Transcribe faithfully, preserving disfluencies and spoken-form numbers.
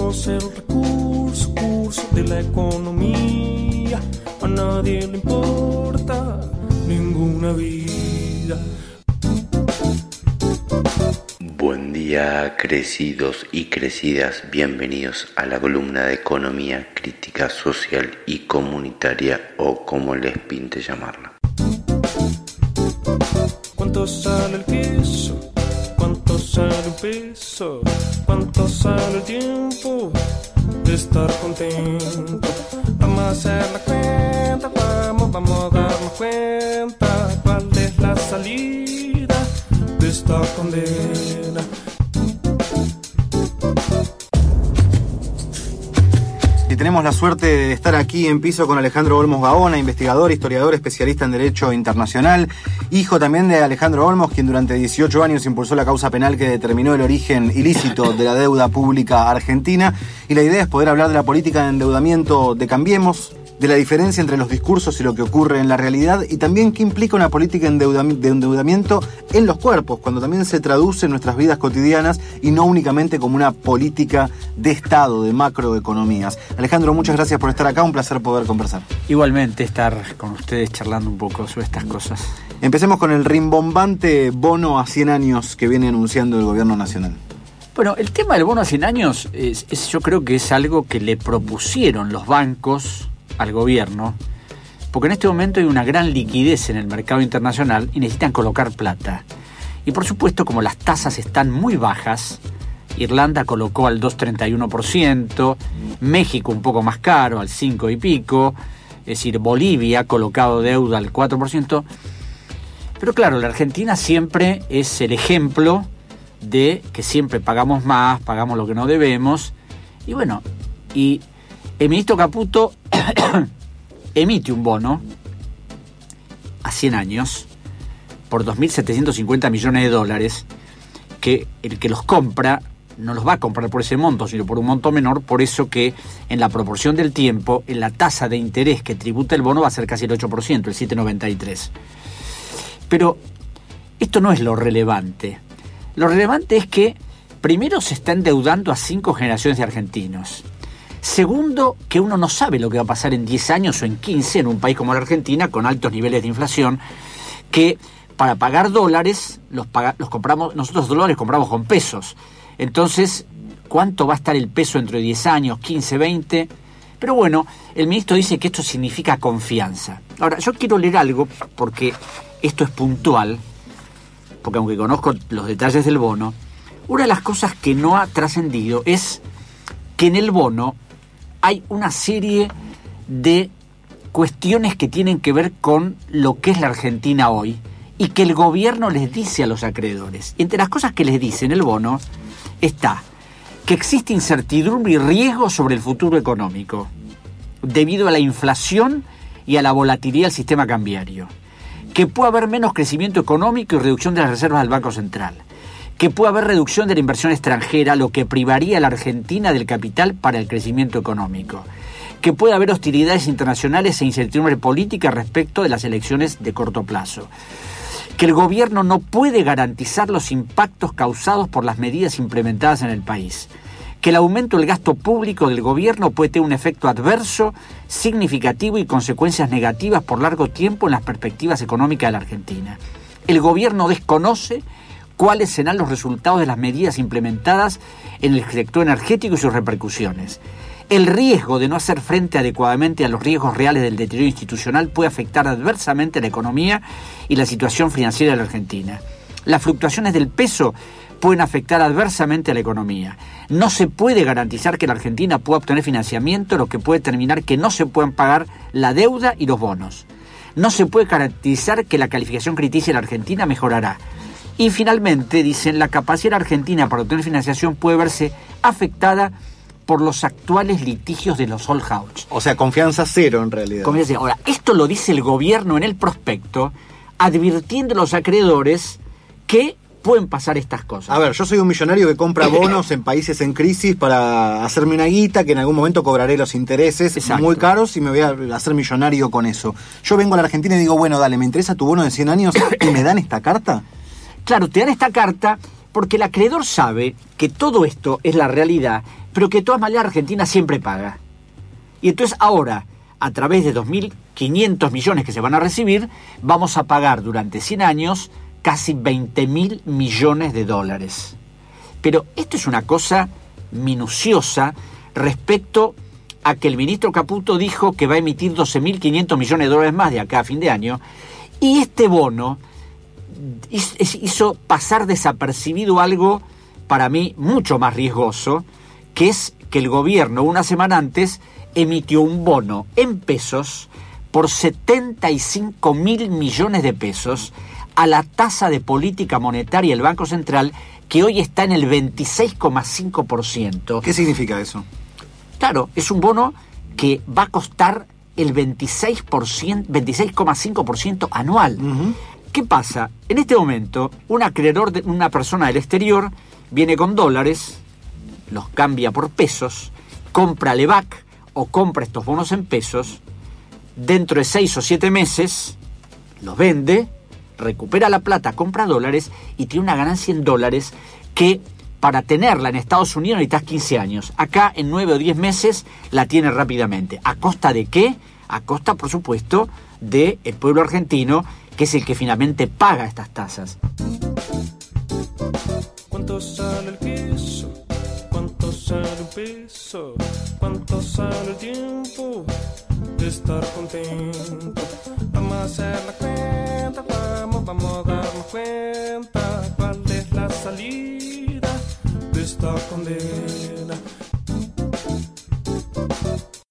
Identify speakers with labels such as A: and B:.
A: somos el recurso, curso de la economía. A nadie le importa ninguna vida.
B: Buen día, crecidos y crecidas. Bienvenidos a la columna de Economía Crítica Social y Comunitaria, o como les pinte llamarla.
A: ¿Cuánto sale el queso? ¿Cuánto sale un peso? ¿Cuánto sale el tiempo de estar contento? Vamos a hacer la cuenta, vamos, vamos a darnos cuenta cuál es la salida de esta condena.
C: Y tenemos la suerte de estar aquí en piso con Alejandro Olmos Gaona, investigador, historiador, especialista en Derecho Internacional, hijo también de Alejandro Olmos, quien durante dieciocho años impulsó la causa penal que determinó el origen ilícito de la deuda pública argentina. Y la idea es poder hablar de la política de endeudamiento de Cambiemos, de la diferencia entre los discursos y lo que ocurre en la realidad, y también qué implica una política de endeudamiento en los cuerpos, cuando también se traduce en nuestras vidas cotidianas y no únicamente como una política de Estado, de macroeconomías. Alejandro, muchas gracias por estar acá, un placer poder conversar.
D: Igualmente estar con ustedes charlando un poco sobre estas cosas.
C: Empecemos con el rimbombante bono a cien años que viene anunciando el gobierno nacional.
D: Bueno, el tema del bono a cien años es, es, yo creo que es algo que le propusieron los bancos al gobierno, porque en este momento hay una gran liquidez en el mercado internacional y necesitan colocar plata. Y por supuesto, como las tasas están muy bajas, Irlanda colocó al dos coma treinta y uno por ciento, México un poco más caro, al cinco y pico, es decir, Bolivia ha colocado deuda al cuatro por ciento. Pero claro, la Argentina siempre es el ejemplo de que siempre pagamos más, pagamos lo que no debemos. Y bueno, y el ministro Caputo emite un bono a cien años por dos mil setecientos cincuenta millones de dólares, que el que los compra no los va a comprar por ese monto, sino por un monto menor, por eso que en la proporción del tiempo, en la tasa de interés que tributa el bono va a ser casi el ocho por ciento, el siete coma noventa y tres. Pero esto no es lo relevante. Lo relevante es que primero se está endeudando a cinco generaciones de argentinos. Segundo, que uno no sabe lo que va a pasar en diez años o en quince en un país como la Argentina, con altos niveles de inflación, que para pagar dólares los, paga, los compramos, nosotros dólares compramos con pesos. Entonces, ¿cuánto va a estar el peso dentro de diez años, quince, veinte? Pero bueno, el ministro dice que esto significa confianza. Ahora, yo quiero leer algo, porque esto es puntual, porque aunque conozco los detalles del bono, una de las cosas que no ha trascendido es que en el bono hay una serie de cuestiones que tienen que ver con lo que es la Argentina hoy y que el gobierno les dice a los acreedores. Y entre las cosas que les dice en el bono está que existe incertidumbre y riesgo sobre el futuro económico debido a la inflación y a la volatilidad del sistema cambiario, que puede haber menos crecimiento económico y reducción de las reservas del Banco Central, que puede haber reducción de la inversión extranjera, lo que privaría a la Argentina del capital para el crecimiento económico, que puede haber hostilidades internacionales e incertidumbre política respecto de las elecciones de corto plazo, que el gobierno no puede garantizar los impactos causados por las medidas implementadas en el país, que el aumento del gasto público del gobierno puede tener un efecto adverso, significativo y consecuencias negativas por largo tiempo en las perspectivas económicas de la Argentina. El gobierno desconoce cuáles serán los resultados de las medidas implementadas en el sector energético y sus repercusiones. El riesgo de no hacer frente adecuadamente a los riesgos reales del deterioro institucional puede afectar adversamente a la economía y la situación financiera de la Argentina. Las fluctuaciones del peso pueden afectar adversamente a la economía. No se puede garantizar que la Argentina pueda obtener financiamiento, lo que puede determinar que no se puedan pagar la deuda y los bonos. No se puede garantizar que la calificación crediticia de la Argentina mejorará. Y finalmente, dicen, la capacidad argentina para obtener financiación puede verse afectada por los actuales litigios de los holdouts.
C: O sea, confianza cero en realidad.
D: Confianza cero. Ahora, esto lo dice el gobierno en el prospecto, advirtiendo a los acreedores que pueden pasar estas cosas.
C: A ver, yo soy un millonario que compra bonos en países en crisis para hacerme una guita, que en algún momento cobraré los intereses. Exacto. Muy caros y me voy a hacer millonario con eso. Yo vengo a la Argentina y digo, bueno, dale, me interesa tu bono de cien años y me dan esta carta.
D: Claro, te dan esta carta Porque el acreedor sabe que todo esto es la realidad, pero que de todas maneras Argentina siempre paga. Y entonces ahora, a través de dos mil quinientos millones que se van a recibir, vamos a pagar durante cien años casi veinte mil millones de dólares. Pero esto es una cosa minuciosa respecto a que el ministro Caputo dijo que va a emitir doce mil quinientos millones de dólares más de acá a fin de año, y este bono hizo pasar desapercibido algo para mí mucho más riesgoso, que es que el gobierno una semana antes emitió un bono en pesos por setenta y cinco mil millones de pesos a la tasa de política monetaria del Banco Central, que hoy está en el veintiséis coma cinco por ciento.
C: ¿Qué significa eso?
D: Claro, es un bono que va a costar el veintiséis por ciento, veintiséis coma cinco por ciento anual. Uh-huh. ¿Qué pasa? En este momento, un acreedor, de una persona del exterior, viene con dólares, los cambia por pesos, compra Lebac o compra estos bonos en pesos, dentro de seis o siete meses los vende, recupera la plata, compra dólares y tiene una ganancia en dólares que para tenerla en Estados Unidos necesitas quince años. Acá en nueve o diez meses la tiene rápidamente. ¿A costa de qué? A costa, por supuesto, del pueblo argentino, que es el que finalmente paga estas tasas.
A: ¿Cuánto sale el queso? ¿Cuánto sale un peso? ¿Cuánto sale el tiempo de estar contento? Vamos a hacer la cuenta, vamos, vamos a darnos cuenta cuál es la salida de estar contento.